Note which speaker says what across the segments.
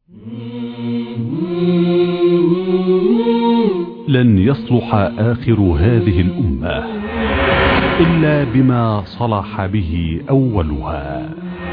Speaker 1: لن يصلح آخر هذه الأمة إلا بما صلح به أولها.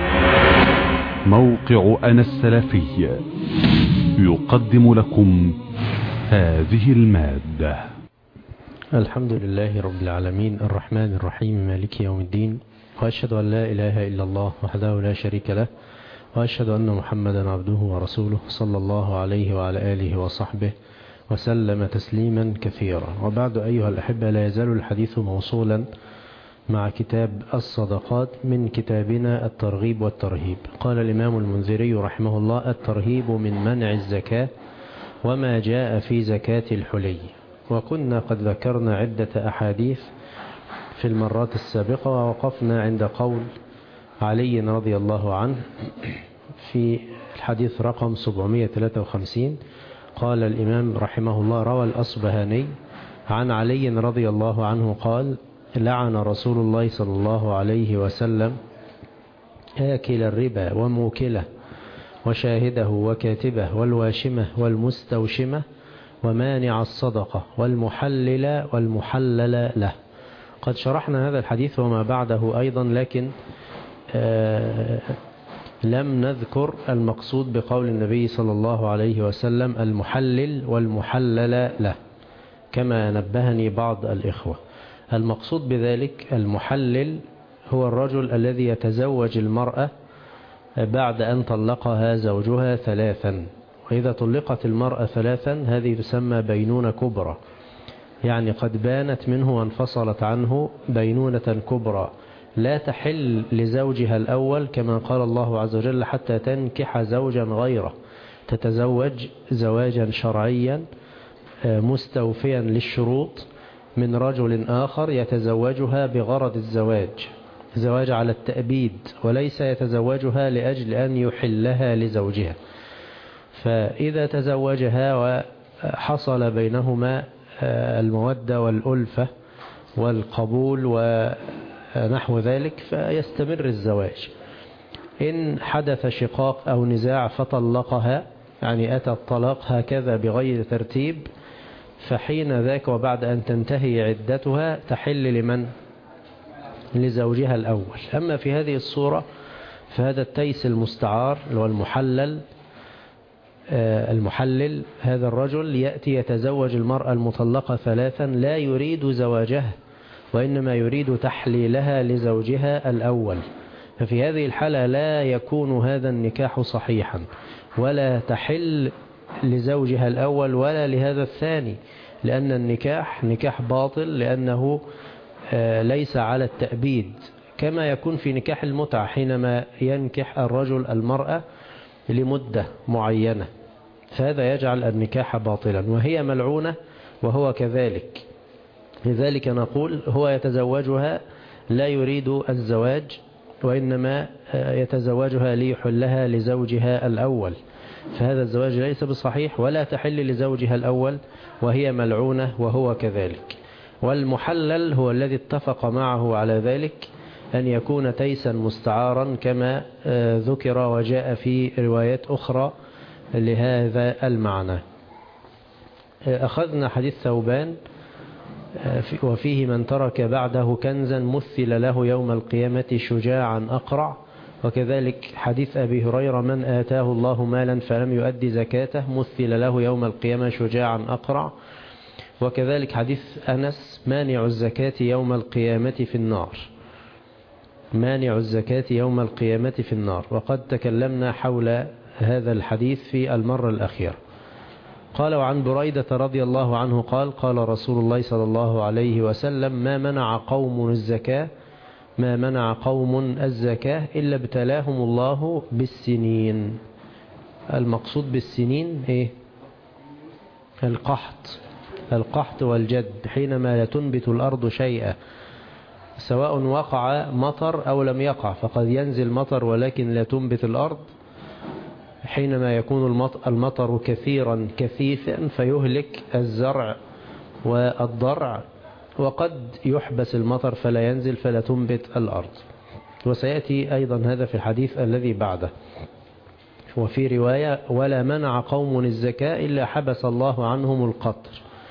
Speaker 1: موقع أنا السلفي يقدم لكم هذه المادة.
Speaker 2: الحمد لله رب العالمين الرحمن الرحيم مالك يوم الدين، وأشهد أن لا إله إلا الله وحده لا شريك له، وأشهد أن محمدا عبده ورسوله صلى الله عليه وعلى آله وصحبه وسلم تسليما كثيرا. وبعد أيها الأحبة، لا يزال الحديث موصولا مع كتاب الصدقات من كتابنا الترغيب والترهيب. قال الإمام المنذري رحمه الله: الترهيب من منع الزكاة وما جاء في زكاة الحلي. وكنا قد ذكرنا عدة أحاديث في المرات السابقة، ووقفنا عند قول علي رضي الله عنه في الحديث رقم 753. قال الإمام رحمه الله: روى الأصبهاني عن علي رضي الله عنه قال: لعن رسول الله صلى الله عليه وسلم آكل الربا وموكله وشاهده وكاتبه والواشمة والمستوشمة ومانع الصدقة والمحلل والمحلل له. قد شرحنا هذا الحديث وما بعده أيضا، لكن لم نذكر المقصود بقول النبي صلى الله عليه وسلم المحلل والمحلل له، كما نبهني بعض الإخوة. المقصود بذلك المحلل هو الرجل الذي يتزوج المرأة بعد أن طلقها زوجها ثلاثا، وإذا طلقت المرأة ثلاثا هذه تسمى بينونة كبرى، يعني قد بانت منه وانفصلت عنه بينونة كبرى، لا تحل لزوجها الأول كما قال الله عز وجل: حتى تنكح زوجا غيره، تتزوج زواجا شرعيا مستوفيا للشروط من رجل آخر يتزوجها بغرض الزواج، زواج على التأبيد، وليس يتزوجها لأجل أن يحلها لزوجها. فإذا تزوجها وحصل بينهما المودة والألفة والقبول ونحو ذلك فيستمر الزواج. إن حدث شقاق أو نزاع فطلقها، يعني أتى الطلاق هكذا بغير ترتيب، فحين ذاك وبعد أن تنتهي عدتها تحل لمن؟ لزوجها الأول. أما في هذه الصورة فهذا التيس المستعار اللي هو المحلل، هذا الرجل يأتي يتزوج المرأة المطلقة ثلاثا، لا يريد زواجها وإنما يريد تحليلها لزوجها الأول. ففي هذه الحالة لا يكون هذا النكاح صحيحا، ولا تحل لزوجها الأول ولا لهذا الثاني، لأن النكاح نكاح باطل، لأنه ليس على التأبيد، كما يكون في نكاح المتعة حينما ينكح الرجل المرأة لمدة معينة، فهذا يجعل النكاح باطلا، وهي ملعونة وهو كذلك. لذلك نقول هو يتزوجها لا يريد الزواج، وإنما يتزوجها ليحلها لزوجها الأول، فهذا الزواج ليس بصحيح ولا تحل لزوجها الأول، وهي ملعونة وهو كذلك. والمحلل هو الذي اتفق معه على ذلك، أن يكون تيسا مستعارا كما ذكر وجاء في روايات أخرى لهذا المعنى. أخذنا حديث ثوبان وفيه: من ترك بعده كنزا مثل له يوم القيامة شجاعا أقرع. وكذلك حديث أبي هريرة: من آتاه الله مالا فلم يؤدي زكاته مثل له يوم القيامة شجاعا أقرع. وكذلك حديث أنس: مانع الزكاة يوم القيامة في النار، مانع الزكاة يوم القيامة في النار. وقد تكلمنا حول هذا الحديث في المرة الأخيرة. قال: وعن بريدة رضي الله عنه قال: قال رسول الله صلى الله عليه وسلم: ما منع قوم الزكاة إلا ابتلاهم الله بالسنين. المقصود بالسنين إيه؟ القحط والجد، حينما لا تنبت الأرض شيئا، سواء وقع مطر أو لم يقع، فقد ينزل مطر ولكن لا تنبت الأرض. حينما يكون المطر كثيرا كثيفا فيهلك الزرع والضرع، وقد يحبس المطر فلا ينزل فلا تنبت الأرض. وسيأتي أيضا هذا في الحديث الذي بعده. وفي رواية ولا منع قوم الزكاة إلا حبس الله عنهم القطر.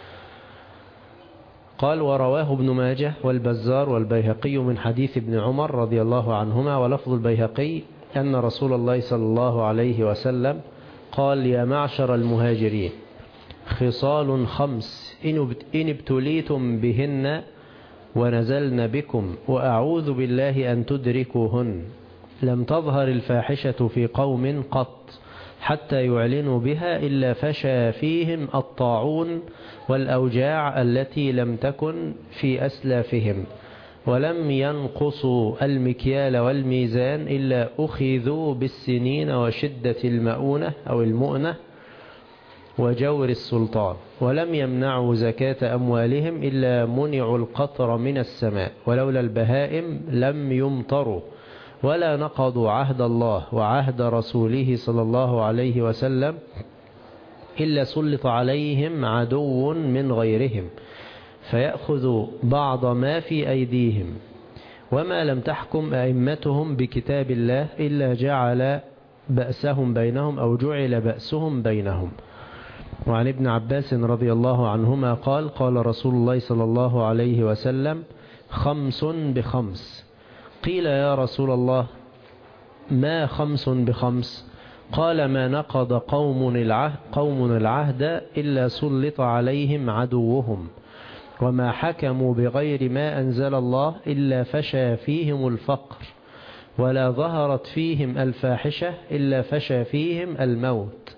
Speaker 2: قال ورواه ابن ماجه والبزار والبيهقي من حديث ابن عمر رضي الله عنهما، ولفظ البيهقي أن رسول الله صلى الله عليه وسلم قال يا معشر المهاجرين خصال 5 إن ابتليتم بهن ونزلن بكم وأعوذ بالله أن تدركوهن. لم تظهر الفاحشة في قوم قط حتى يعلنوا بها إلا فشى فيهم الطاعون والأوجاع التي لم تكن في أسلافهم، ولم ينقصوا المكيال والميزان إلا أخذوا بالسنين وشدة المؤونة أو المؤنة وجور السلطان، ولم يمنعوا زكاة أموالهم إلا منعوا القطر من السماء، ولولا البهائم لم يمطروا، ولا نقضوا عهد الله وعهد رسوله صلى الله عليه وسلم إلا سلط عليهم عدو من غيرهم فيأخذ بعض ما في أيديهم، وما لم تحكم أئمتهم بكتاب الله إلا جعل بأسهم بينهم أو جعل بأسهم بينهم. وعن ابن عباس رضي الله عنهما قال قال رسول الله صلى الله عليه وسلم 5 ب5. قيل يا رسول الله ما 5 ب5؟ قال ما نقض قوم العهد إلا سلط عليهم عدوهم، وما حكموا بغير ما أنزل الله إلا فشى فيهم الفقر، ولا ظهرت فيهم الفاحشة إلا فشى فيهم الموت،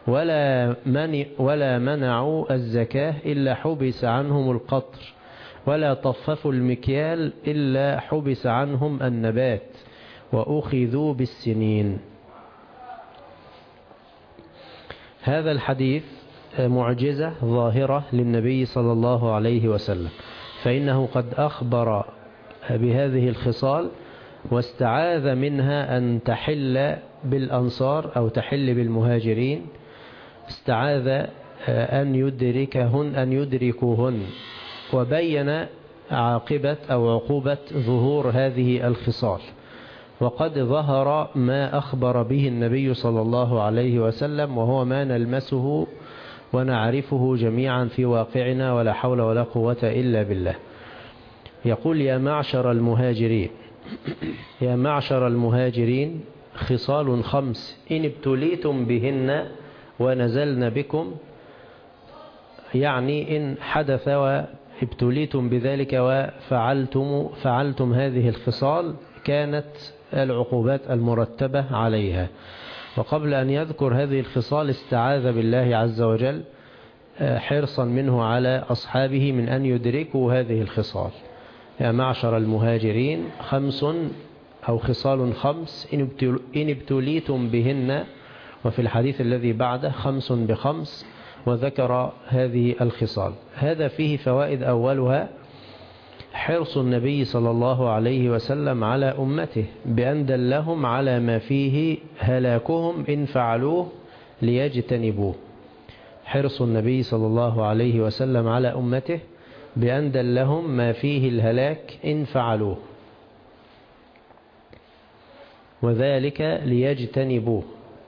Speaker 2: ولا منعوا الزكاة إلا حبس عنهم القطر، ولا طففوا المكيال إلا حبس عنهم النبات، وأخذوا بالسنين. هذا الحديث معجزة ظاهرة للنبي صلى الله عليه وسلم، فإنه قد أخبر بهذه الخصال واستعاذ منها أن تحل بالأنصار أو تحل بالمهاجرين، استعاذ أن يدركوهن، وبين عاقبة أو عقوبة ظهور هذه الخصال. وقد ظهر ما أخبر به النبي صلى الله عليه وسلم، وهو ما نلمسه ونعرفه جميعا في واقعنا، ولا حول ولا قوة إلا بالله. يقول يا معشر المهاجرين يا معشر المهاجرين خصال 5 إن ابتليتم بهن ونزلن بكم، يعني إن حدث وابتليتم بذلك وفعلتم هذه الخصال كانت العقوبات المرتبة عليها. وقبل أن يذكر هذه الخصال استعاذ بالله عز وجل حرصا منه على أصحابه من أن يدركوا هذه الخصال. يا معشر المهاجرين 5 أو خصال 5 إن ابتليتم بهن، وفي الحديث الذي بعده 5 ب5، وذكر هذه الخصال. هذا فيه فوائد، أولها حرص النبي صلى الله عليه وسلم على أمته بأن دلهم على ما فيه هلاكهم إن فعلوه ليجتنبوه. حرص النبي صلى الله عليه وسلم على أمته بأن دلهم ما فيه الهلاك إن فعلوه، وذلك ليجتنبوه.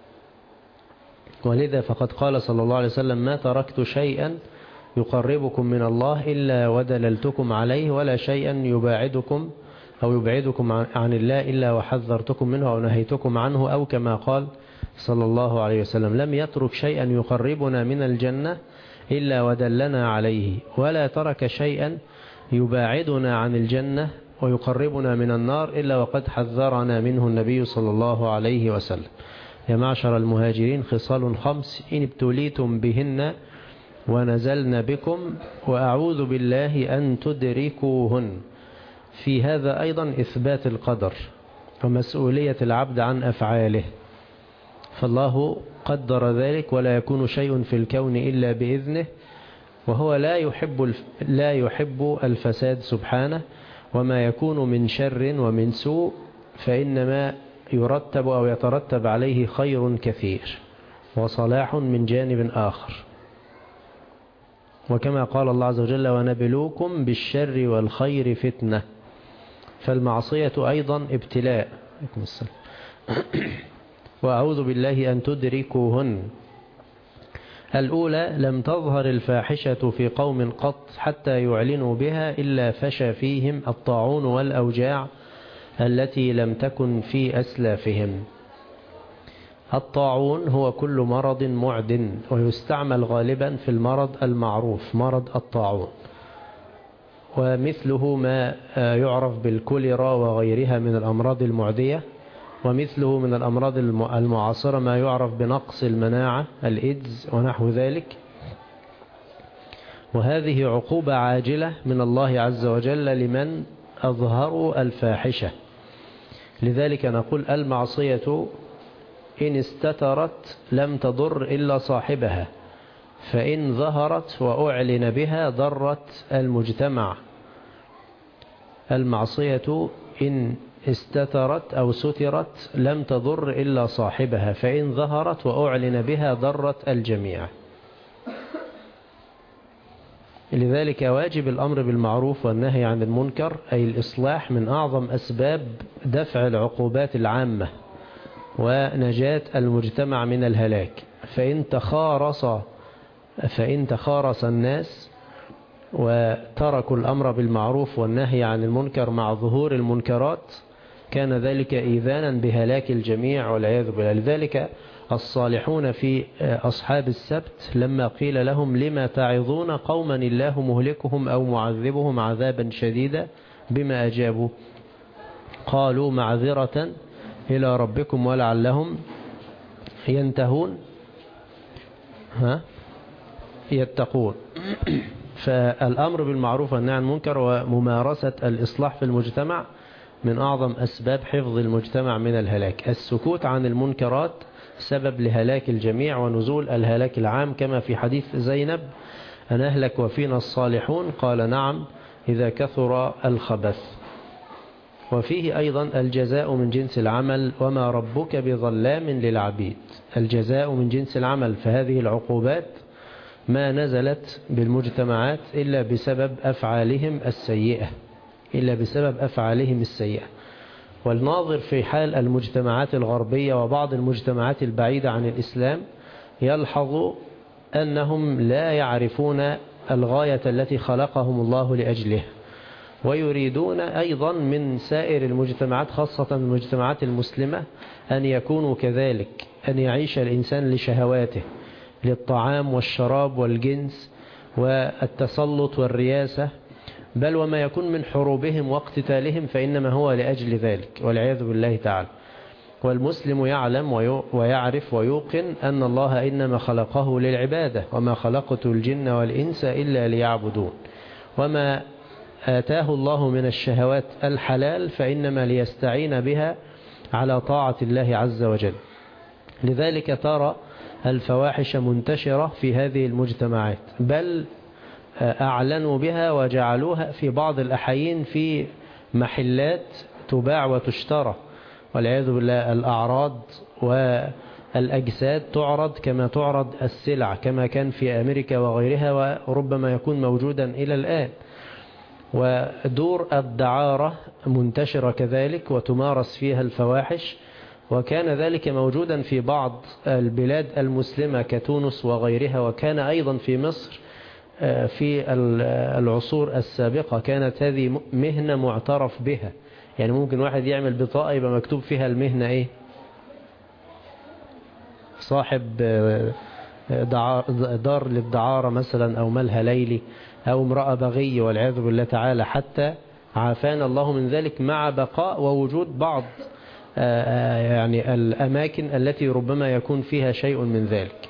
Speaker 2: ولذا فقد قال صلى الله عليه وسلم ما تركت شيئا يقربكم من الله إلا ودللتكم عليه، ولا شيئا يبعدكم عن الله إلا وحذرتكم منه أو نهيتكم عنه، أو كما قال صلى الله عليه وسلم لم يترك شيئا يقربنا من الجنة إلا ودلنا عليه، ولا ترك شيئا يباعدنا عن الجنة ويقربنا من النار إلا وقد حذرنا منه النبي صلى الله عليه وسلم. يا معشر المهاجرين خصال 5 إن ابتليتم بهن ونزلن بكم وأعوذ بالله أن تدركوهن. في هذا أيضا إثبات القدر ومسؤولية العبد عن أفعاله، فالله قدر ذلك ولا يكون شيء في الكون إلا بإذنه، وهو لا يحب الفساد سبحانه، وما يكون من شر ومن سوء فإنما يرتب أو يترتب عليه خير كثير وصلاح من جانب آخر. وكما قال الله عز وجل ونبلوكم بالشر والخير فتنة، فالمعصية أيضا ابتلاء. وأعوذ بالله أن تدركوهن. الأولى: لم تظهر الفاحشة في قوم قط حتى يعلنوا بها إلا فشى فيهم الطاعون والأوجاع التي لم تكن في أسلافهم. الطاعون هو كل مرض معد، ويستعمل غالبا في المرض المعروف مرض الطاعون، ومثله ما يعرف بالكوليرا وغيرها من الأمراض المعدية، ومثله من الأمراض المعاصرة ما يعرف بنقص المناعة الإيدز ونحو ذلك. وهذه عقوبة عاجلة من الله عز وجل لمن أظهروا الفاحشة. لذلك نقول: المعصية إن استترت لم تضر إلا صاحبها، فإن ظهرت وأعلن بها ضرت المجتمع. المعصية إن استترت أو سترت لم تضر إلا صاحبها، فإن ظهرت وأعلن بها ضرت الجميع. لذلك واجب الأمر بالمعروف والنهي عن المنكر، أي الإصلاح، من أعظم أسباب دفع العقوبات العامة ونجاة المجتمع من الهلاك. فإن تخارص الناس وتركوا الأمر بالمعروف والنهي عن المنكر مع ظهور المنكرات كان ذلك إيذانا بهلاك الجميع والعياذ بالله. لذلك الصالحون في أصحاب السبت لما قيل لهم: لما تعظون قوما الله مهلكهم أو معذبهم عذابا شديدا، بما أجابوا؟ قالوا: معذرة إلى ربكم ولعلهم ينتهون يتقون. فالأمر بالمعروف والنهي عن المنكر وممارسة الإصلاح في المجتمع من أعظم أسباب حفظ المجتمع من الهلاك. السكوت عن المنكرات سبب لهلاك الجميع ونزول الهلاك العام، كما في حديث زينب: أنهلك وفينا الصالحون؟ قال: نعم، إذا كثر الخبث. وفيه أيضا: الجزاء من جنس العمل وما ربك بظلام للعبيد. الجزاء من جنس العمل، فهذه العقوبات ما نزلت بالمجتمعات إلا بسبب أفعالهم السيئة. والناظر في حال المجتمعات الغربية وبعض المجتمعات البعيدة عن الإسلام يلحظ أنهم لا يعرفون الغاية التي خلقهم الله لأجله، ويريدون أيضا من سائر المجتمعات خاصة المجتمعات المسلمة أن يكونوا كذلك، أن يعيش الإنسان لشهواته، للطعام والشراب والجنس والتسلط والرياسة، بل وما يكون من حروبهم واقتتالهم فإنما هو لأجل ذلك والعياذ بالله تعالى. والمسلم يعلم ويعرف ويوقن أن الله إنما خلقه للعبادة: وما خلقت الجن والإنس إلا ليعبدون. وما آتاه الله من الشهوات الحلال فإنما ليستعين بها على طاعة الله عز وجل. لذلك ترى الفواحش منتشرة في هذه المجتمعات، بل أعلنوا بها وجعلوها في بعض الأحيان في محلات تباع وتشترى والعياذ بالله. الأعراض والأجساد تعرض كما تعرض السلع، كما كان في أمريكا وغيرها، وربما يكون موجودا إلى الآن. ودور الدعارة منتشرة كذلك وتمارس فيها الفواحش، وكان ذلك موجودا في بعض البلاد المسلمة كتونس وغيرها، وكان أيضا في مصر في العصور السابقة. كانت هذه مهنة معترف بها، يعني ممكن واحد يعمل بطاقة يبقى مكتوب فيها المهنة إيه؟ صاحب دار للدعارة مثلا، أو ملهى ليلي، أو امرأة بغي والعياذ بالله تعالى، حتى عافانا الله من ذلك، مع بقاء ووجود بعض يعني الأماكن التي ربما يكون فيها شيء من ذلك.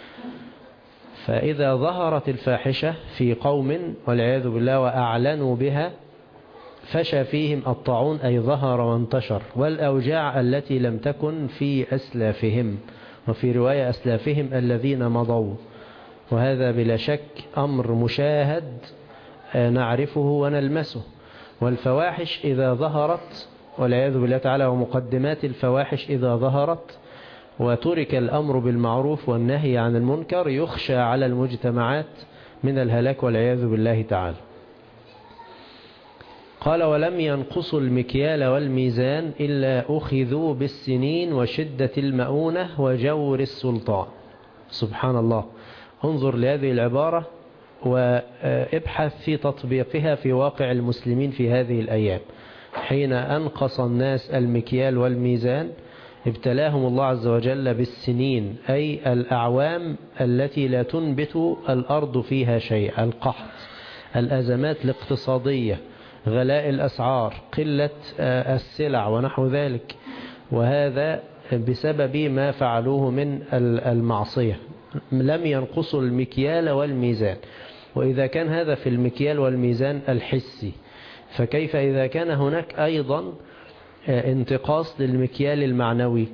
Speaker 2: فإذا ظهرت الفاحشة في قوم والعياذ بالله وأعلنوا بها فشى فيهم الطاعون، أي ظهر وانتشر، والأوجاع التي لم تكن في أسلافهم، وفي رواية أسلافهم الذين مضوا. وهذا بلا شك أمر مشاهد نعرفه ونلمسه. والفواحش إذا ظهرت والعياذ بالله تعالى، ومقدمات الفواحش إذا ظهرت وترك الأمر بالمعروف والنهي عن المنكر، يخشى على المجتمعات من الهلاك والعياذ بالله تعالى. قال ولم ينقصوا المكيال والميزان إلا أخذوا بالسنين وشدة المؤونة وجور السلطان. سبحان الله. انظر لهذه العبارة وابحث في تطبيقها في واقع المسلمين في هذه الأيام. حين أنقص الناس المكيال والميزان ابتلاهم الله عز وجل بالسنين، أي الأعوام التي لا تنبت الأرض فيها شيء، القحط، الأزمات الاقتصادية، غلاء الأسعار، قلة السلع ونحو ذلك، وهذا بسبب ما فعلوه من المعصية. لم ينقصوا المكيال والميزان. وإذا كان هذا في المكيال والميزان الحسي، فكيف إذا كان هناك أيضا انتقاص للمكيال المعنوي؟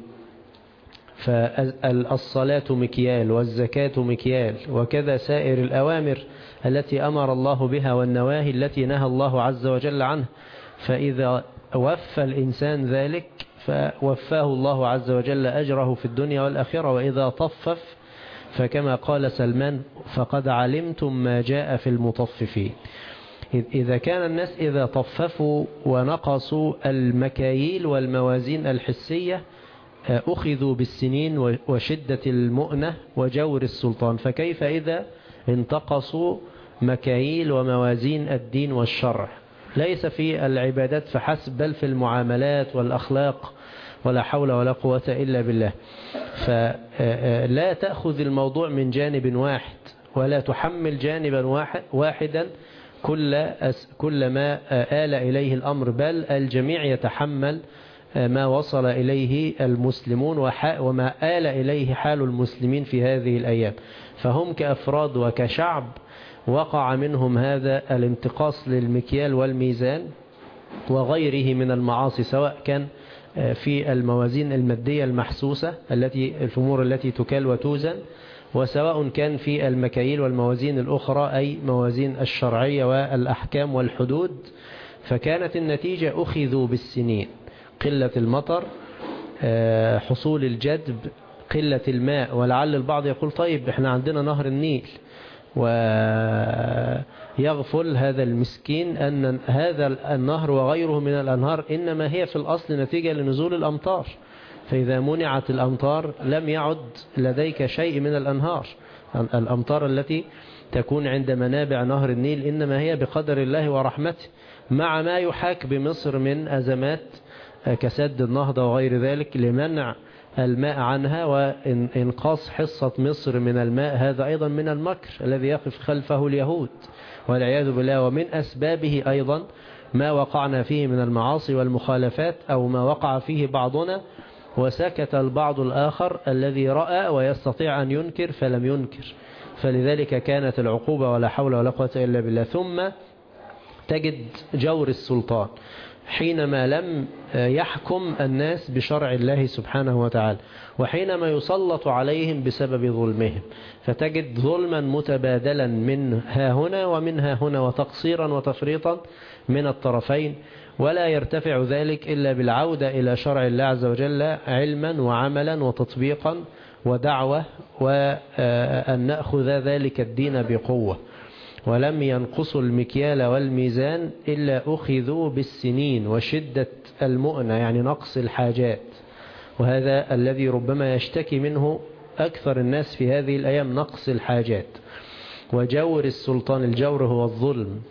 Speaker 2: فالصلاة مكيال والزكاة مكيال، وكذا سائر الأوامر التي أمر الله بها والنواهي التي نهى الله عز وجل عنه. فإذا وفى الإنسان ذلك فوفاه الله عز وجل أجره في الدنيا والآخرة. وإذا طفف فكما قال سلمان فقد علمتم ما جاء في المطففين. إذا كان الناس إذا طففوا ونقصوا المكاييل والموازين الحسية أخذوا بالسنين وشدة المؤنة وجور السلطان، فكيف إذا انتقصوا مكاييل وموازين الدين والشرع؟ ليس في العبادات فحسب، بل في المعاملات والأخلاق، ولا حول ولا قوة إلا بالله. فلا تأخذ الموضوع من جانب واحد، ولا تحمل جانبا واحدا كل ما آل إليه الأمر، بل الجميع يتحمل ما وصل إليه المسلمون وما آل إليه حال المسلمين في هذه الأيام. فهم كأفراد وكشعب وقع منهم هذا الانتقاص للمكيال والميزان وغيره من المعاصي، سواء كان في الموازين المادية المحسوسة الأمور التي تكال وتوزن، وسواء كان في المكاييل والموازين الأخرى أي موازين الشرعية والأحكام والحدود. فكانت النتيجة أخذوا بالسنين، قلة المطر، حصول الجدب، قلة الماء. ولعل البعض يقول طيب احنا عندنا نهر النيل، ويغفل هذا المسكين أن هذا النهر وغيره من الأنهار إنما هي في الأصل نتيجة لنزول الأمطار. فإذا منعت الأمطار لم يعد لديك شيء من الأنهار. الأمطار التي تكون عند منابع نهر النيل إنما هي بقدر الله ورحمته، مع ما يحاك بمصر من أزمات كسد النهضة وغير ذلك لمنع الماء عنها وإنقاص حصة مصر من الماء. هذا أيضا من المكر الذي يقف خلفه اليهود والعياذ بالله. ومن أسبابه أيضا ما وقعنا فيه من المعاصي والمخالفات، أو ما وقع فيه بعضنا وسكت البعض الآخر الذي رأى ويستطيع أن ينكر فلم ينكر. فلذلك كانت العقوبة ولا حول ولا قوة إلا بالله. ثم تجد جور السلطان حينما لم يحكم الناس بشرع الله سبحانه وتعالى، وحينما يسلط عليهم بسبب ظلمهم، فتجد ظلما متبادلا من ها هنا ومن ها هنا، وتقصيرا وتفريطا من الطرفين. ولا يرتفع ذلك إلا بالعودة إلى شرع الله عز وجل علما وعملا وتطبيقا ودعوة، وأن نأخذ ذلك الدين بقوة. ولم ينقصوا المكيال والميزان إلا أخذوا بالسنين وشدة المؤنة، يعني نقص الحاجات. وهذا الذي ربما يشتكي منه أكثر الناس في هذه الأيام، نقص الحاجات. وجور السلطان، الجور هو الظلم،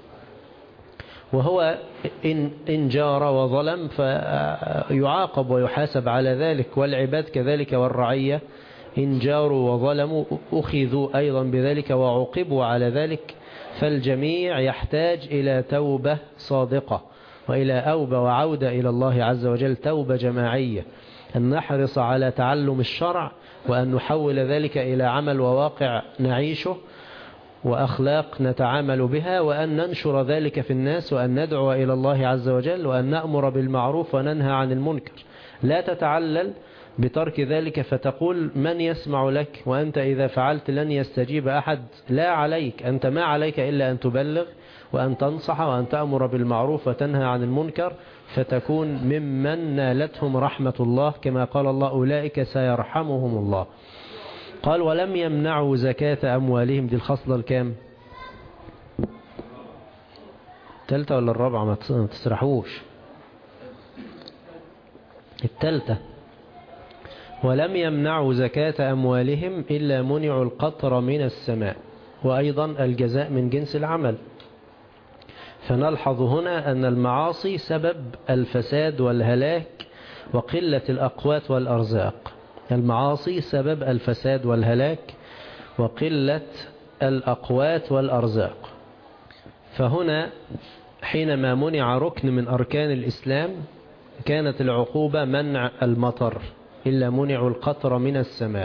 Speaker 2: وهو إن جار وظلم فيعاقب ويحاسب على ذلك، والعباد كذلك والرعية إن جاروا وظلموا أخذوا أيضا بذلك وعوقبوا على ذلك. فالجميع يحتاج إلى توبة صادقة وإلى أوبة وعودة إلى الله عز وجل، توبة جماعية، أن نحرص على تعلم الشرع، وأن نحول ذلك إلى عمل وواقع نعيشه وأخلاق نتعامل بها، وأن ننشر ذلك في الناس، وأن ندعو إلى الله عز وجل، وأن نأمر بالمعروف وننهى عن المنكر. لا تتعلل بترك ذلك فتقول من يسمع لك وأنت إذا فعلت لن يستجيب أحد. لا عليك، أنت ما عليك إلا أن تبلغ وأن تنصح وأن تأمر بالمعروف وتنهى عن المنكر، فتكون ممن نالتهم رحمة الله، كما قال الله أولئك سيرحمهم الله. قال ولم يمنعوا زكاة أموالهم. دي الخصلة الكام؟ الثالثة ولا الرابعة؟ ما تسرحوش. الثالثة: ولم يمنعوا زكاة أموالهم إلا منعوا القطر من السماء، وأيضا الجزاء من جنس العمل. فنلحظ هنا أن المعاصي سبب الفساد والهلاك وقلة الأقوات والأرزاق. المعاصي سبب الفساد والهلاك وقلة الأقوات والأرزاق. فهنا حينما منع ركن من أركان الإسلام كانت العقوبة منع المطر، إلا منعوا القطر من السماء.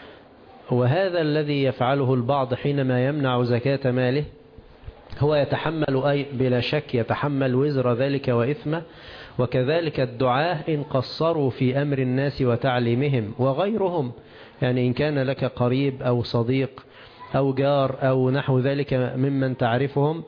Speaker 2: وهذا الذي يفعله البعض حينما يمنع زكاة ماله، هو يتحمل بلا شك يتحمل وزر ذلك وإثمه. وكذلك الدعاة إن قصروا في أمر الناس وتعليمهم وغيرهم، يعني إن كان لك قريب أو صديق أو جار أو نحو ذلك ممن تعرفهم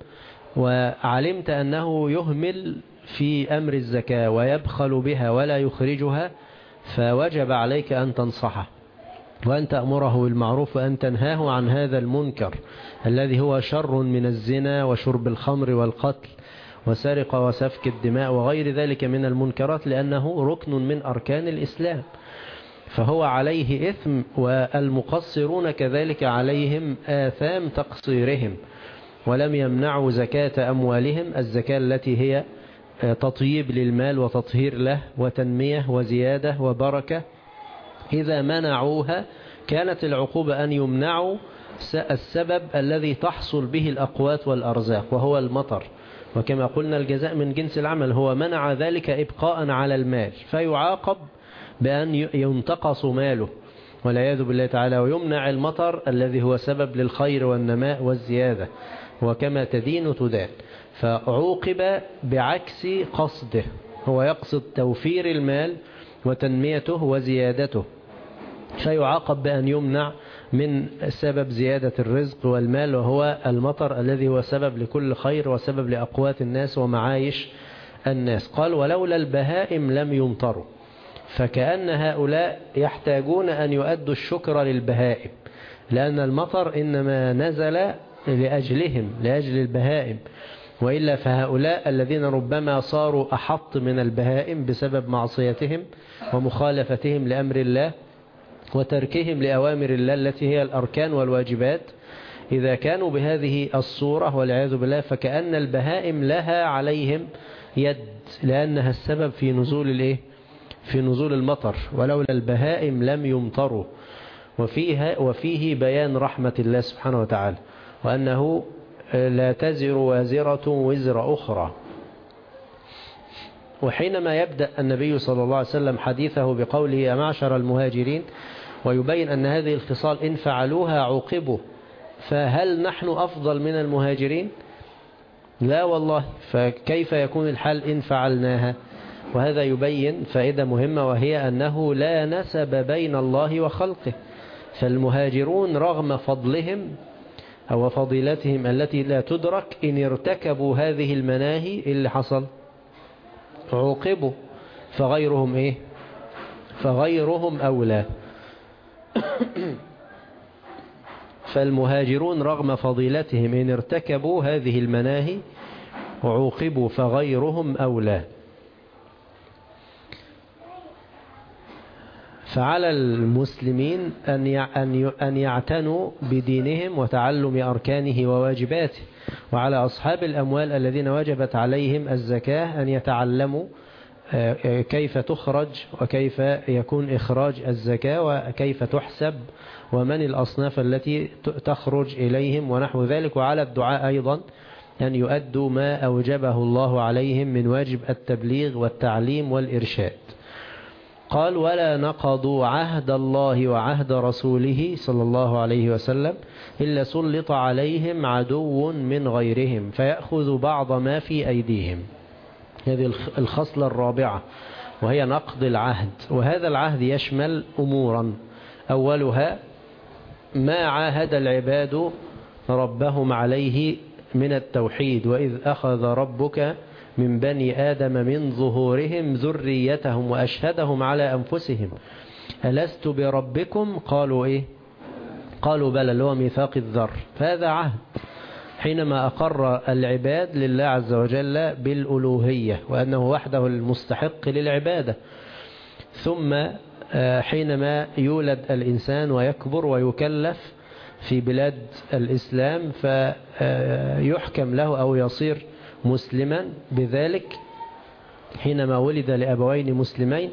Speaker 2: وعلمت أنه يهمل في أمر الزكاة ويبخل بها ولا يخرجها، فوجب عليك أن تنصحه وأن تأمره بالمعروف وأن تنهاه عن هذا المنكر الذي هو شر من الزنا وشرب الخمر والقتل وسرقة وسفك الدماء وغير ذلك من المنكرات، لأنه ركن من أركان الإسلام، فهو عليه إثم، والمقصرون كذلك عليهم آثام تقصيرهم. ولم يمنعوا زكاة أموالهم، الزكاة التي هي تطيب للمال وتطهير له وتنمية وزيادة وبركة. إذا منعوها كانت العقوبة أن يمنعوا السبب الذي تحصل به الأقوات والأرزاق وهو المطر. وكما قلنا الجزاء من جنس العمل، هو منع ذلك إبقاء على المال فيعاقب بأن ينتقص ماله والعياذ بالله تعالى، ويمنع المطر الذي هو سبب للخير والنماء والزيادة، وكما تدين تدان. فعوقب بعكس قصده، هو يقصد توفير المال وتنميته وزيادته، فيعاقب بأن يمنع من سبب زيادة الرزق والمال وهو المطر الذي هو سبب لكل خير وسبب لأقوات الناس ومعايش الناس. قال: ولولا البهائم لم يمطروا. فكأن هؤلاء يحتاجون أن يؤدوا الشكر للبهائم، لأن المطر إنما نزل لأجلهم، لأجل البهائم، وإلا فهؤلاء الذين ربما صاروا أحط من البهائم بسبب معصيتهم ومخالفتهم لأمر الله وتركهم لأوامر الله التي هي الأركان والواجبات، إذا كانوا بهذه الصورة والعياذ بالله فكأن البهائم لها عليهم يد، لأنها السبب في نزول في نزول المطر. ولولا البهائم لم يمطروا. وفيه بيان رحمة الله سبحانه وتعالى، وأنه لا تزر وازرة وزر أخرى. وحينما يبدأ النبي صلى الله عليه وسلم حديثه بقوله: يا معشر المهاجرين، ويبين أن هذه الخصال إن فعلوها عوقبوا، فهل نحن أفضل من المهاجرين؟ لا والله، فكيف يكون الحال إن فعلناها؟ وهذا يبين فائدة مهمة، وهي أنه لا نسب بين الله وخلقه. فالمهاجرون رغم فضلهم أو فضيلتهم التي لا تدرك، إن ارتكبوا هذه المناهي اللي حصل عوقبوا، فغيرهم فغيرهم أولى. فالمهاجرون رغم فضيلتهم إن ارتكبوا هذه المناهي وعوقبوا فغيرهم أولى. فعلى المسلمين أن يعتنوا بدينهم وتعلم أركانه وواجباته، وعلى أصحاب الأموال الذين وجبت عليهم الزكاة أن يتعلموا كيف تخرج وكيف يكون إخراج الزكاة وكيف تحسب ومن الأصناف التي تخرج إليهم ونحو ذلك. وعلى الدعاء أيضا أن يؤدوا ما أوجبه الله عليهم من واجب التبليغ والتعليم والإرشاد. قال: ولا نقضوا عهد الله وعهد رسوله صلى الله عليه وسلم إلا سلط عليهم عدو من غيرهم فيأخذ بعض ما في أيديهم. هذه الخصلة الرابعة، وهي نقض العهد. وهذا العهد يشمل أمورا، أولها ما عاهد العباد ربهم عليه من التوحيد: وإذ أخذ ربك من بني آدم من ظهورهم ذريتهم وأشهدهم على أنفسهم ألست بربكم؟ قالوا قالوا بلى، اللي هو ميثاق الذر. فهذا عهد. حينما أقر العباد لله عز وجل بالألوهية وأنه وحده المستحق للعبادة. ثم حينما يولد الإنسان ويكبر ويكلف في بلاد الإسلام فيحكم له أو يصير مسلما بذلك حينما ولد لأبوين مسلمين،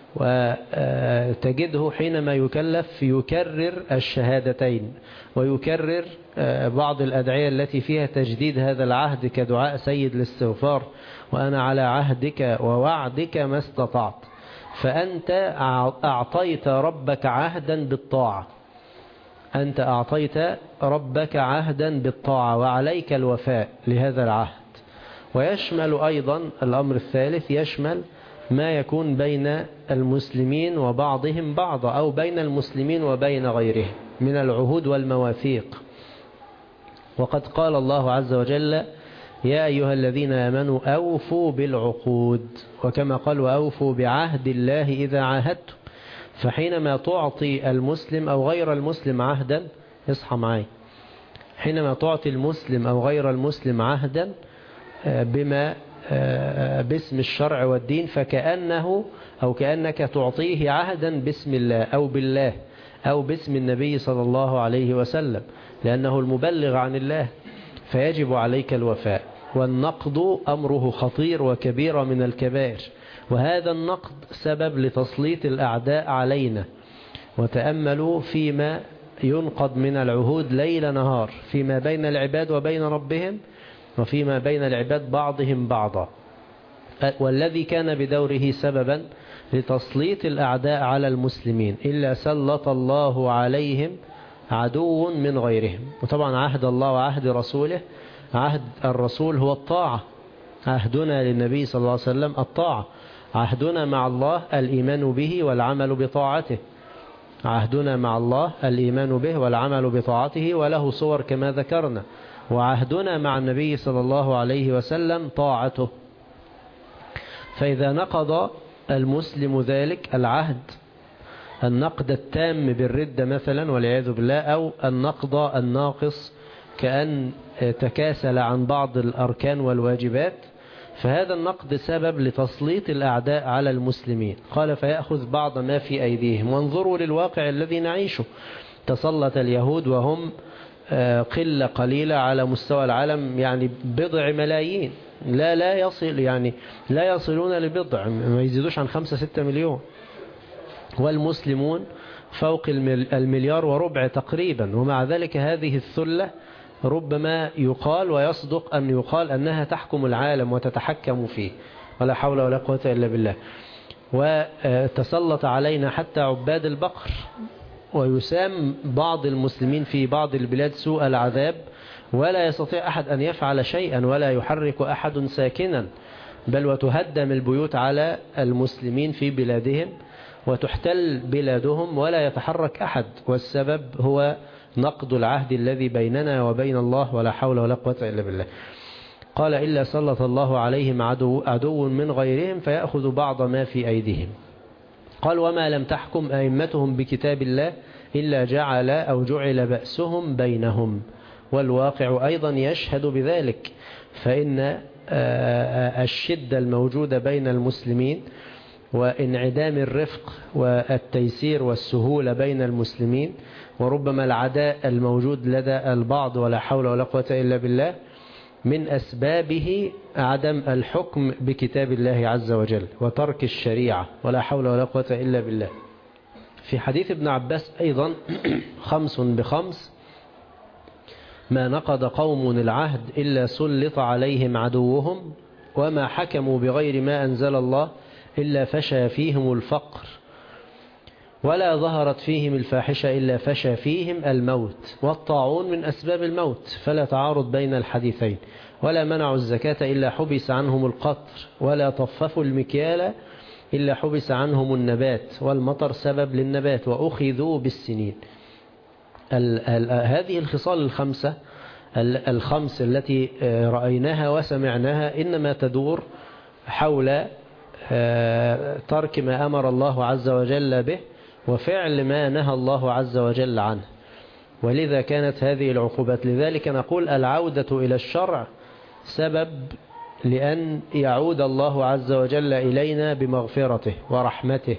Speaker 2: وتجده حينما يكلف يكرر الشهادتين ويكرر بعض الأدعية التي فيها تجديد هذا العهد كدعاء سيد الاستغفار وأنا على عهدك ووعدك ما استطعت. فأنت أعطيت ربك عهدا بالطاعة، أنت أعطيت ربك عهدا بالطاعة وعليك الوفاء لهذا العهد. ويشمل أيضا الأمر الثالث يشمل ما يكون بين المسلمين وبعضهم بعضا أو بين المسلمين وبين غيرهم من العهود والمواثيق. وقد قال الله عز وجل يا أيها الذين آمنوا أوفوا بالعقود، وكما قال وأوفوا بعهد الله إذا عاهدتم. فحينما تعطي المسلم أو غير المسلم عهدا، اصحى معي، حينما تعطي المسلم أو غير المسلم عهدا بما باسم الشرع والدين فكأنه أو كأنك تعطيه عهدا باسم الله أو بالله أو باسم النبي صلى الله عليه وسلم، لأنه المبلغ عن الله، فيجب عليك الوفاء. والنقض أمره خطير وكبير من الكبائر، وهذا النقض سبب لتسليط الأعداء علينا. وتأملوا فيما ينقض من العهود ليل نهار فيما بين العباد وبين ربهم وفيما بين العباد بعضهم بعضا. والذي كان بدوره سببا لتسليط الأعداء على المسلمين إلا سلط الله عليهم عدو من غيرهم. وطبعا عهد الله وعهد رسوله، عهد الرسول هو الطاعة، عهدنا للنبي صلى الله عليه وسلم الطاعة، عهدنا مع الله الإيمان به والعمل بطاعته، عهدنا مع الله الإيمان به والعمل بطاعته وله صور كما ذكرنا. وعهدنا مع النبي صلى الله عليه وسلم طاعته. فإذا نقض المسلم ذلك العهد النقد التام بالردة مثلا والعياذ بالله، أو النقض الناقص كأن تكاسل عن بعض الأركان والواجبات، فهذا النقد سبب لتسليط الأعداء على المسلمين. قال فيأخذ بعض ما في أيديهم. وانظروا للواقع الذي نعيشه، تسلط اليهود وهم قلة قليلة على مستوى العالم، يعني بضع ملايين، لا يصلون لبضع، ما يزيدوش عن 5-6 مليون، والمسلمون فوق 1.25 تقريبا. ومع ذلك هذه الثلة ربما يقال ويصدق أن يقال أنها تحكم العالم وتتحكم فيه، ولا حول ولا قوة إلا بالله. وتسلط علينا حتى عباد البقر، ويسام بعض المسلمين في بعض البلاد سوء العذاب، ولا يستطيع أحد أن يفعل شيئا ولا يحرك أحد ساكنا، بل وتهدم البيوت على المسلمين في بلادهم وتحتل بلادهم ولا يتحرك أحد، والسبب هو نقض العهد الذي بيننا وبين الله، ولا حول ولا قوة إلا بالله. قال إلا سلط الله عليهم عدو من غيرهم فيأخذ بعض ما في أيديهم. قال وما لم تحكم أئمتهم بكتاب الله إلا جعل بأسهم بينهم. والواقع أيضا يشهد بذلك، فإن الشدة الموجودة بين المسلمين وانعدام الرفق والتيسير والسهولة بين المسلمين، وربما العداء الموجود لدى البعض ولا حول ولا قوة إلا بالله، من أسبابه عدم الحكم بكتاب الله عز وجل وترك الشريعة، ولا حول ولا قوة إلا بالله. في حديث ابن عباس أيضا 5 ب5 ما نقض قوم العهد إلا سلط عليهم عدوهم، وما حكموا بغير ما أنزل الله إلا فشى فيهم الفقر، ولا ظهرت فيهم الفاحشة إلا فشى فيهم الموت، والطاعون من أسباب الموت، فلا تعارض بين الحديثين. ولا منعوا الزكاة إلا حبس عنهم القطر، ولا طففوا المكيال إلا حبس عنهم النبات، والمطر سبب للنبات، وأخذوا بالسنين. هذه الخصال الخمس التي رأيناها وسمعناها إنما تدور حول ترك ما أمر الله عز وجل به وفعل ما نهى الله عز وجل عنه. ولذا كانت هذه العقوبات. لذلك نقول العودة إلى الشرع سبب لأن يعود الله عز وجل إلينا بمغفرته ورحمته،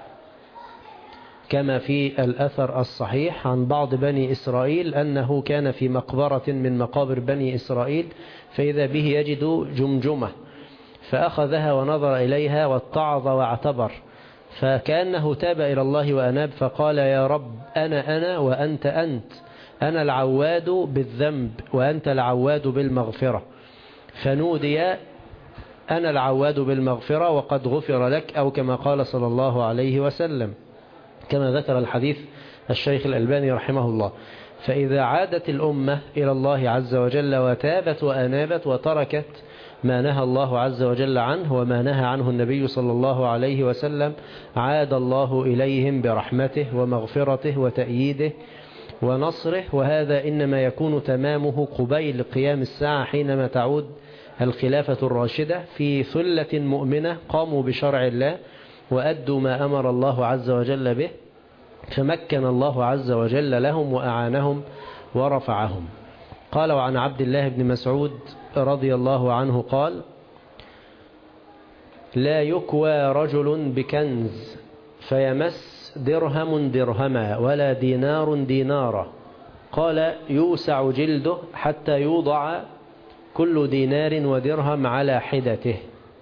Speaker 2: كما في الأثر الصحيح عن بعض بني إسرائيل أنه كان في مقبرة من مقابر بني إسرائيل فإذا به يجد جمجمة فأخذها ونظر إليها واتعظ واعتبر، فكأنه تاب إلى الله وأناب فقال يا رب أنا وأنت أنت، أنا العواد بالذنب وأنت العواد بالمغفرة. فنودي أنا العواد بالمغفرة وقد غفر لك، أو كما قال صلى الله عليه وسلم، كما ذكر الحديث الشيخ الألباني رحمه الله. فإذا عادت الأمة إلى الله عز وجل وتابت وأنابت وتركت ما نهى الله عز وجل عنه وما نهى عنه النبي صلى الله عليه وسلم، عاد الله إليهم برحمته ومغفرته وتأييده ونصره. وهذا إنما يكون تمامه قبيل قيام الساعة، حينما تعود الخلافة الراشدة في ثلة مؤمنة قاموا بشرع الله وأدوا ما أمر الله عز وجل به، فمكن الله عز وجل لهم وأعانهم ورفعهم. قال وعن عبد الله بن مسعود رضي الله عنه قال لا يكوى رجل بكنز فيمس درهم درهما ولا دينار دينارا، قال يوسع جلده حتى يوضع كل دينار ودرهم على حدته.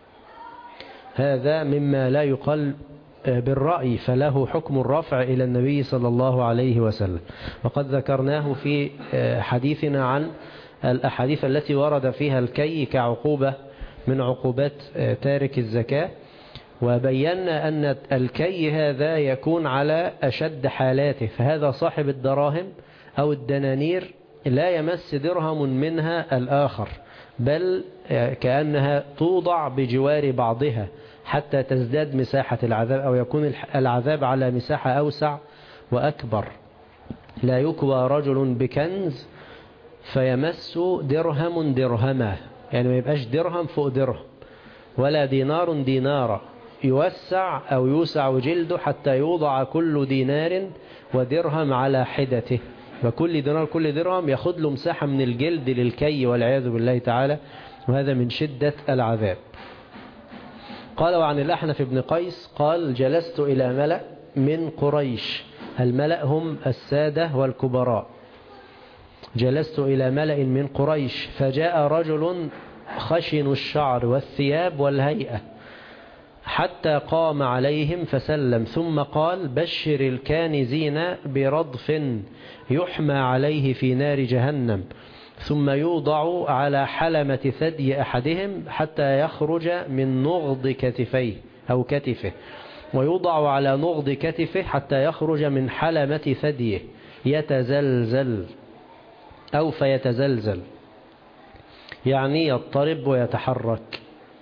Speaker 2: هذا مما لا يقال بالرأي، فله حكم الرفع إلى النبي صلى الله عليه وسلم، وقد ذكرناه في حديثنا عن الأحاديث التي ورد فيها الكي كعقوبة من عقوبات تارك الزكاة، وبينا أن الكي هذا يكون على أشد حالاته. فهذا صاحب الدراهم أو الدنانير لا يمس درهم منها الآخر، بل كأنها توضع بجوار بعضها حتى تزداد مساحة العذاب أو يكون العذاب على مساحة أوسع وأكبر. لا يكوى رجل بكنز فيمس درهم درهما، يعني ما يبقاش درهم فوق درهم ولا دينار دينارا، يوسع أو يوسع جلده حتى يوضع كل دينار ودرهم على حدته، وكل دينار كل درهم ياخد له مساحة من الجلد للكي والعياذ بالله تعالى، وهذا من شدة العذاب. قال وعن الأحنف بن قيس قال جلست إلى ملأ من قريش، الملأ هم السادة والكبراء، جلست إلى ملأ من قريش فجاء رجل خشن الشعر والثياب والهيئة حتى قام عليهم فسلم، ثم قال بشر الكانزين برضف يحمى عليه في نار جهنم، ثم يوضع على حلمة ثدي أحدهم حتى يخرج من نغض كتفيه أو كتفه، ويوضع على نغض كتفه حتى يخرج من حلمة ثديه يتزلزل أو فيتزلزل، يعني يضطرب ويتحرك.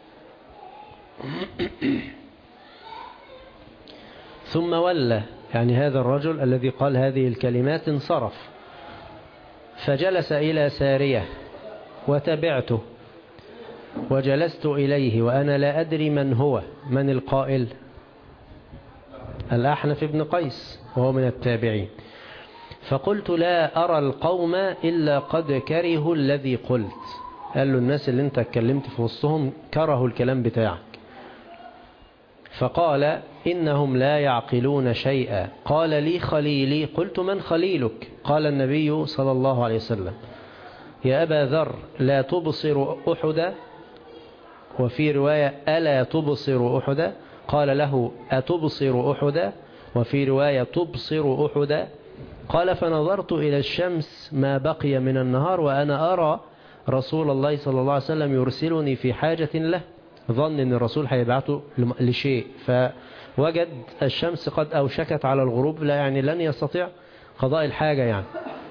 Speaker 2: ثم ولى، يعني هذا الرجل الذي قال هذه الكلمات انصرف، فجلس إلى سارية وتبعته وجلست إليه وأنا لا أدري من هو. من القائل؟ الأحنف بن قيس وهو من التابعين. فقلت لا أرى القوم إلا قد كرهوا الذي قلت، قال له الناس اللي انت اتكلمت في وسطهم كرهوا الكلام بتاعك. فقال إنهم لا يعقلون شيئا. قال لي خليلي. قلت من خليلك؟ قال النبي صلى الله عليه وسلم يا أبا ذر لا تبصر أحدا، وفي رواية ألا تبصر أحدا، قال له أتبصر أحدا، وفي رواية تبصر أحدا. قال فنظرت إلى الشمس ما بقي من النهار وأنا أرى رسول الله صلى الله عليه وسلم يرسلني في حاجة له، ظن أن الرسول هيبعته لشيء، فوجد الشمس قد أوشكت على الغروب، لا يعني لن يستطيع قضاء الحاجة يعني.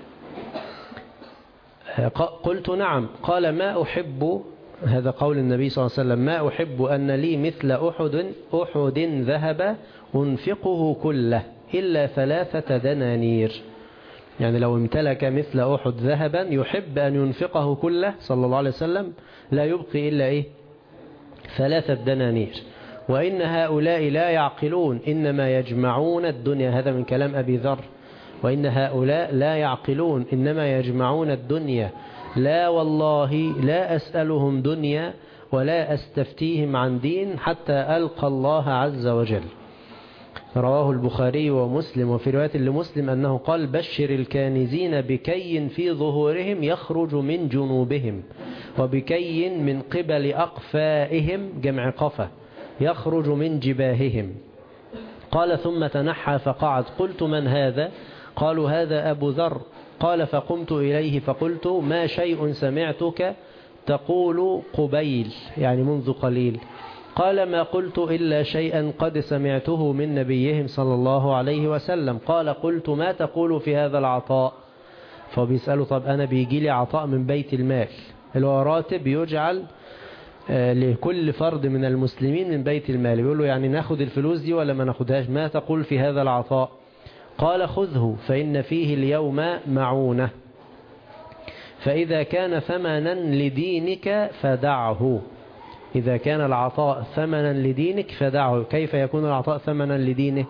Speaker 2: قلت نعم. قال ما أحب، هذا قول النبي صلى الله عليه وسلم، ما أحب أن لي مثل أحد ذهب أنفقه كله إلا 3 دنانير، يعني لو امتلك مثل أحد ذهبا يحب أن ينفقه كله صلى الله عليه وسلم لا يبقي إلا 3 دنانير. وإن هؤلاء لا يعقلون إنما يجمعون الدنيا. هذا من كلام أبي ذر وإن هؤلاء لا يعقلون إنما يجمعون الدنيا. لا والله لا أسألهم دنيا ولا أستفتيهم عن دين حتى ألقى الله عز وجل. رواه البخاري ومسلم. وفي رواية لمسلم أنه قال بشر الكانزين بكي في ظهورهم يخرج من جنوبهم وبكي من قبل أقفائهم جمع قفا يخرج من جباههم. قال ثم تنحى فقعد. قلت من هذا؟ قالوا هذا أبو ذر. قال فقمت إليه فقلت ما شيء سمعتك تقول قبيل يعني منذ قليل؟ قال ما قلت إلا شيئا قد سمعته من نبيهم صلى الله عليه وسلم. قال قلت ما تقول في هذا العطاء؟ فبيسأله طب أنا بيجي لي عطاء من بيت المال اللي هو راتب يجعل لكل فرد من المسلمين من بيت المال. بيقول له يعني ناخد الفلوس دي ولا ما ناخدهاش؟ ما تقول في هذا العطاء؟ قال خذه فإن فيه اليوم معونة، فإذا كان ثمنا لدينك فدعه. إذا كان العطاء ثمنا لدينك فدعه. كيف يكون العطاء ثمنا لدينه؟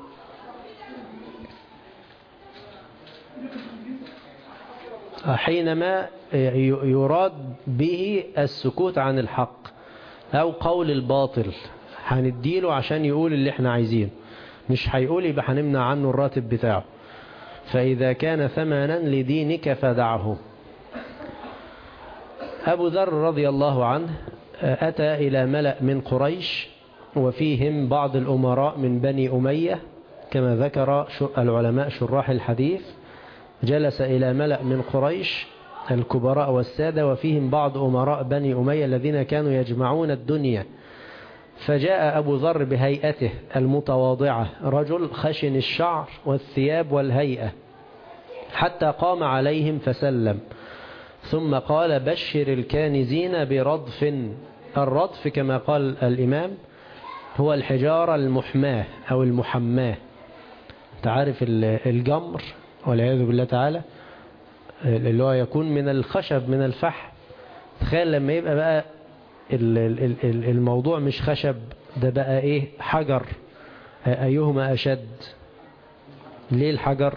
Speaker 2: حينما يراد به السكوت عن الحق أو قول الباطل هنديله عشان يقول اللي احنا عايزينه، مش هيقول يبقى هنمنع عنه الراتب بتاعه. فإذا كان ثمنا لدينك فدعه. أبو ذر رضي الله عنه أتى إلى ملأ من قريش وفيهم بعض الأمراء من بني أمية كما ذكر العلماء شراح الحديث. جلس إلى ملأ من قريش الكبراء والسادة وفيهم بعض أمراء بني أمية الذين كانوا يجمعون الدنيا. فجاء أبو ذر بهيئته المتواضعة، رجل خشن الشعر والثياب والهيئة، حتى قام عليهم فسلم، ثم قال بشر الكانزين بردف. الردف كما قال الإمام هو الحجارة المحماة أو المحماة. تعرف الجمر والعياذ بالله تعالى اللي هو يكون من الخشب من الفحم. تخيل لما يبقى بقى الموضوع مش خشب، ده بقى ايه؟ حجر. أيهما أشد؟ ليه الحجر؟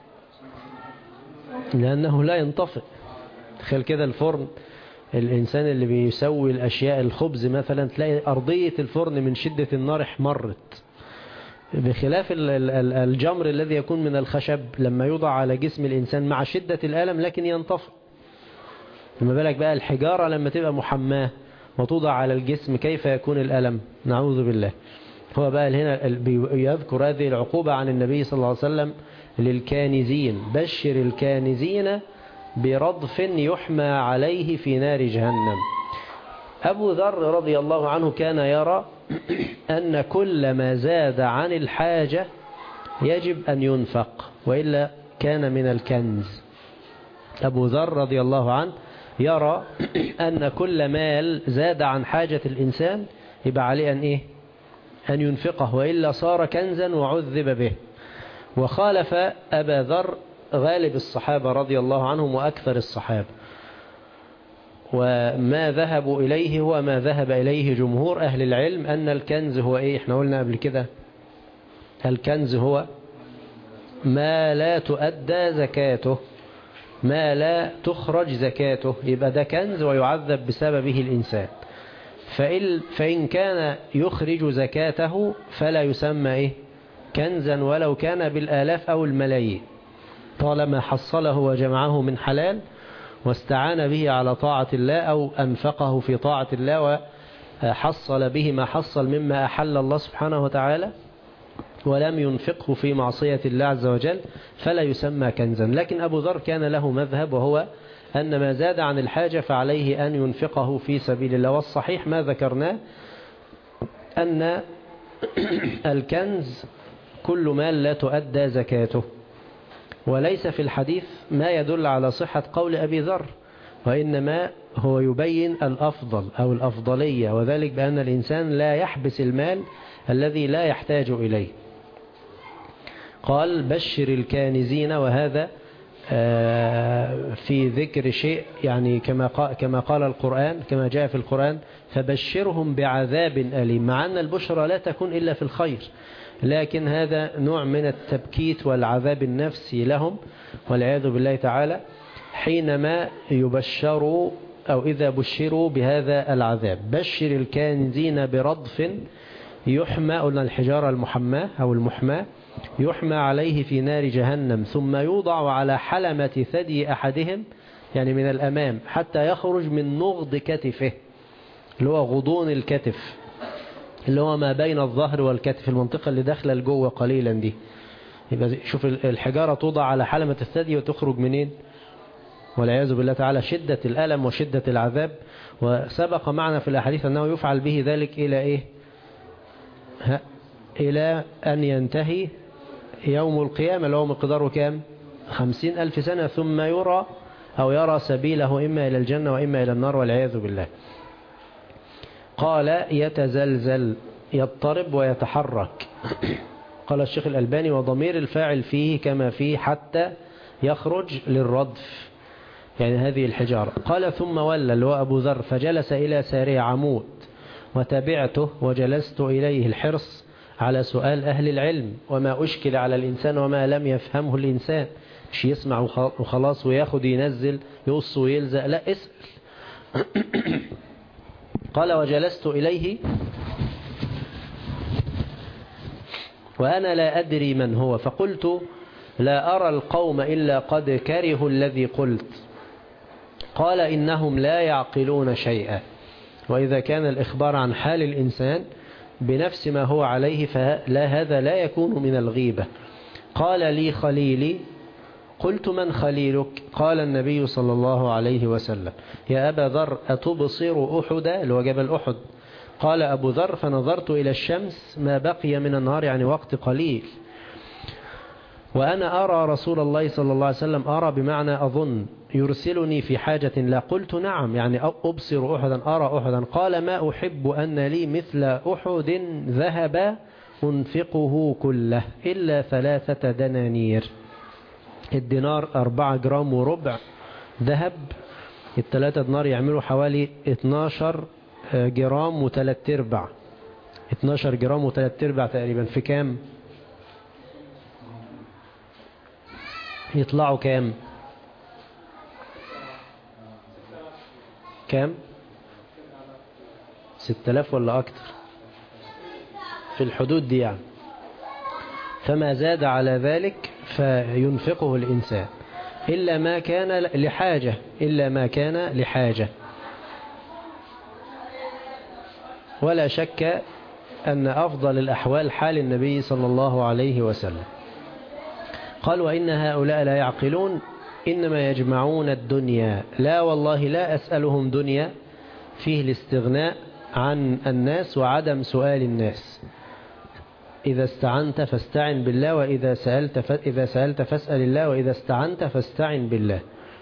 Speaker 2: لأنه لا ينطفئ. تخيل كده الفرن، الإنسان اللي بيسوي الأشياء الخبز مثلا تلاقي أرضية الفرن من شدة النار احمرت، بخلاف الجمر الذي يكون من الخشب لما يوضع على جسم الإنسان مع شدة الألم لكن ينطفئ. لما بالك بقى الحجارة لما تبقى محماة وتوضع على الجسم كيف يكون الألم؟ نعوذ بالله. هو بقى هنا يذكر هذه العقوبة عن النبي صلى الله عليه وسلم للكانزين. بشر الكانزين بردف يحمى عليه في نار جهنم. أبو ذر رضي الله عنه كان يرى أن كل ما زاد عن الحاجة يجب أن ينفق وإلا كان من الكنز. أبو ذر رضي الله عنه يرى أن كل مال زاد عن حاجة الإنسان يبقى عليه أن إيه؟ أن ينفقه وإلا صار كنزا وعذب به. وخالف أبا ذر غالب الصحابة رضي الله عنهم وأكثر الصحابة، وما ذهبوا إليه هو ما ذهب إليه جمهور أهل العلم أن الكنز هو إيه؟ احنا قلنا قبل كده الكنز هو ما لا تؤدى زكاته، ما لا تخرج زكاته، يبقى ده كنز ويعذب بسببه الإنسان. فإن كان يخرج زكاته فلا يسمى إيه؟ كنزا ولو كان بالآلاف أو الملايين، طالما حصله وجمعه من حلال واستعان به على طاعة الله أو أنفقه في طاعة الله وحصل به ما حصل مما أحل الله سبحانه وتعالى ولم ينفقه في معصية الله عز وجل فلا يسمى كنزا. لكن أبو ذر كان له مذهب وهو أن ما زاد عن الحاجة فعليه أن ينفقه في سبيل الله. والصحيح ما ذكرناه أن الكنز كل مال لا تؤدى زكاته. وليس في الحديث ما يدل على صحة قول أبي ذر، وإنما هو يبين الأفضل أو الأفضلية، وذلك بأن الإنسان لا يحبس المال الذي لا يحتاج إليه. قال بشر الكانزين، وهذا في ذكر شيء يعني كما قال القرآن، كما جاء في القرآن فبشرهم بعذاب أليم، مع أن البشرى لا تكون إلا في الخير، لكن هذا نوع من التبكيت والعذاب النفسي لهم والعياذ بالله تعالى حينما يبشروا أو إذا بشروا بهذا العذاب. بشر الكانزين بردف يحمى، قلنا الحجارة المحماة أو المحماة، يحمى عليه في نار جهنم ثم يوضع على حلمة ثدي أحدهم يعني من الأمام حتى يخرج من نغض كتفه اللي هو غضون الكتف اللي هو ما بين الظهر والكتف، المنطقة اللي داخله لجوه قليلا دي. يبقى شوف الحجارة توضع على حلمة الثدي وتخرج منين والعياذ بالله تعالى، شدة الألم وشدة العذاب. وسبق معنا في الأحاديث أنه يفعل به ذلك إلى إيه؟ إلى أن ينتهي يوم القيامة اللي هو مقداره كام؟ 50,000 سنة، ثم يرى أو يرى سبيله إما إلى الجنة وإما إلى النار والعياذ بالله. قال يتزلزل يضطرب ويتحرك. قال الشيخ الألباني وضمير الفاعل فيه كما فيه حتى يخرج للردف يعني هذه الحجارة. قال ثم ولى اللي هو أبو ذر فجلس إلى سارية عمود وتبعته وجلست إليه الحرص على سؤال أهل العلم وما أشكل على الإنسان وما لم يفهمه الإنسان، مش يسمع وخلاص وياخد ينزل يقص ويلزق، لا اسأل. قال وجلست إليه وأنا لا أدري من هو فقلت لا أرى القوم إلا قد كرهوا الذي قلت. قال إنهم لا يعقلون شيئا. وإذا كان الإخبار عن حال الإنسان بنفس ما هو عليه فلا هذا لا يكون من الغيبة. قال لي خليلي. قلت من خليلك؟ قال النبي صلى الله عليه وسلم يا أبا ذر أتبصر أحدا اللي هو جبل أحد؟ قال أبو ذر فنظرت إلى الشمس ما بقي من النهار يعني وقت قليل وأنا أرى رسول الله صلى الله عليه وسلم، أرى بمعنى أظن، يرسلني في حاجة لا. قلت نعم يعني أبصر أحدا أرى أحدا. قال ما أحب أن لي مثل أحد ذهب أنفقه كله إلا 3 دنانير. الدينار 4 جرام وربع ذهب، ال3 دينار يعملوا حوالي 12 جرام و3 ارباع، 12 جرام و3 ارباع تقريبا في كام؟ يطلعوا كام؟ كام؟ 6000 ولا أكتر في الحدود دي يعني. فما زاد على ذلك فينفقه الإنسان إلا ما كان لحاجة، إلا ما كان لحاجة. ولا شك أن أفضل الأحوال حال النبي صلى الله عليه وسلم. قال وإن هؤلاء لا يعقلون إنما يجمعون الدنيا. لا والله لا أسألهم دنيا، فيه الاستغناء عن الناس وعدم سؤال الناس. إذا استعنت فاستعن بالله، وإذا سألت فاسأل الله، وإذا استعنت فاستعن بالله.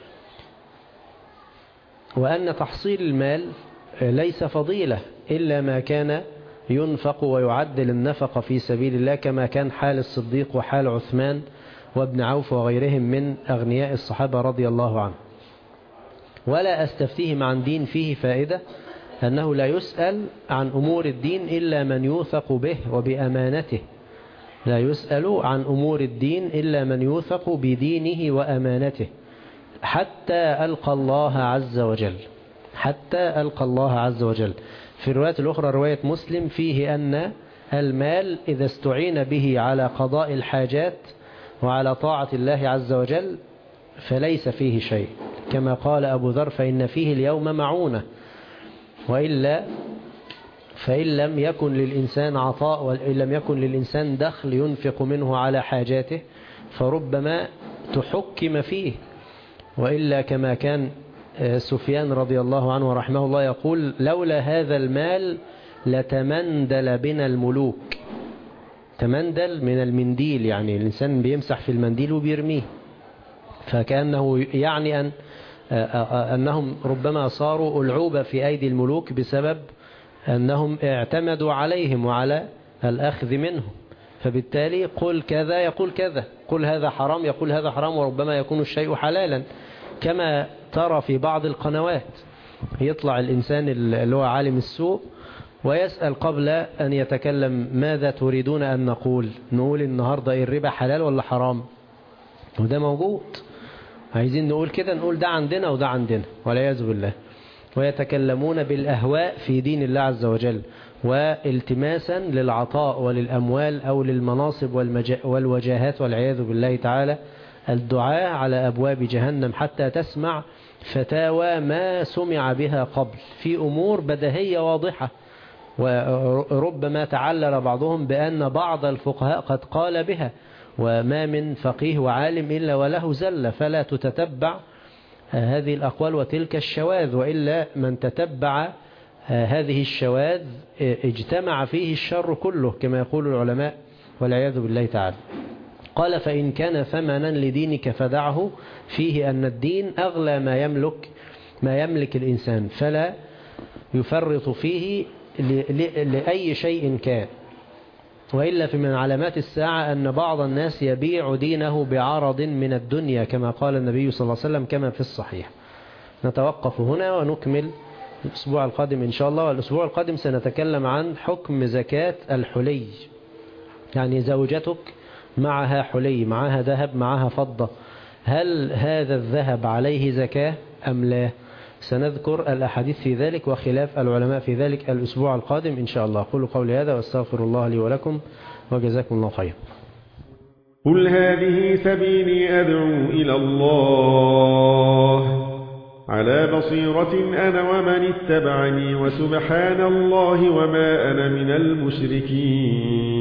Speaker 2: وأن تحصيل المال ليس فضيلة إلا ما كان ينفق ويعدل النفق في سبيل الله كما كان حال الصديق وحال عثمان وابن عوف وغيرهم من أغنياء الصحابة رضي الله عنهم. ولا أستفتيهم عن دين فيه فائدة أنه لا يسأل عن أمور الدين إلا من يوثق به وبأمانته. لا يسأل عن أمور الدين إلا من يوثق بدينه وأمانته حتى ألقى الله عز وجل، حتى ألقى الله عز وجل. في الرواية الأخرى رواية مسلم فيه أن المال إذا استعين به على قضاء الحاجات وعلى طاعة الله عز وجل فليس فيه شيء، كما قال أبو ذر فإن فيه اليوم معونة، وإلا فإن لم يكن للإنسان عطاء وإن لم يكن للإنسان دخل ينفق منه على حاجاته فربما تحكم فيه. وإلا كما كان سفيان رضي الله عنه ورحمه الله يقول لولا هذا المال لتمندل بنا الملوك. تمندل من المنديل يعني الإنسان بيمسح في المنديل وبيرميه، فكأنه يعني أنهم ربما صاروا ألعوبة في أيدي الملوك بسبب أنهم اعتمدوا عليهم وعلى الأخذ منهم. فبالتالي قل كذا يقول كذا، قل هذا حرام يقول هذا حرام، وربما يكون الشيء حلالا كما ترى في بعض القنوات يطلع الإنسان اللي هو عالم السوق ويسأل قبل أن يتكلم ماذا تريدون أن نقول النهاردة الربا حلال ولا حرام، وده موجود. عايزين نقول كده، نقول ده عندنا وده عندنا والعياذ بالله. ويتكلمون بالأهواء في دين الله عز وجل، والتماسا للعطاء وللأموال أو للمناصب والوجاهات والعياذ بالله تعالى، الدعاء على أبواب جهنم حتى تسمع فتاوى ما سمع بها قبل في أمور بديهية واضحة، وربما تعلل بعضهم بأن بعض الفقهاء قد قال بها، وما من فقيه وعالم إلا وله زلة، فلا تتتبع هذه الأقوال وتلك الشواذ، وإلا من تتبع هذه الشواذ اجتمع فيه الشر كله كما يقول العلماء والعياذ بالله تعالى. قال فإن كان ثمنا لدينك فدعه، فيه أن الدين أغلى ما يملك الإنسان، فلا يفرط فيه لأي شيء كان. وإلا فمن علامات الساعة أن بعض الناس يبيع دينه بعرض من الدنيا كما قال النبي صلى الله عليه وسلم كما في الصحيح. نتوقف هنا ونكمل الأسبوع القادم إن شاء الله. والأسبوع القادم سنتكلم عن حكم زكاة الحلي، يعني زوجتك معها حلي، معها ذهب، معها فضة، هل هذا الذهب عليه زكاة أم لا؟ سنذكر الأحاديث في ذلك وخلاف العلماء في ذلك الأسبوع القادم إن شاء الله. أقول قولي هذا واستغفر الله لي ولكم وجزاكم الله خيرا.
Speaker 3: قل هذه سبيلي أدعو إلى الله على بصيرة أنا ومن اتبعني، وسبحان الله وما أنا من المشركين.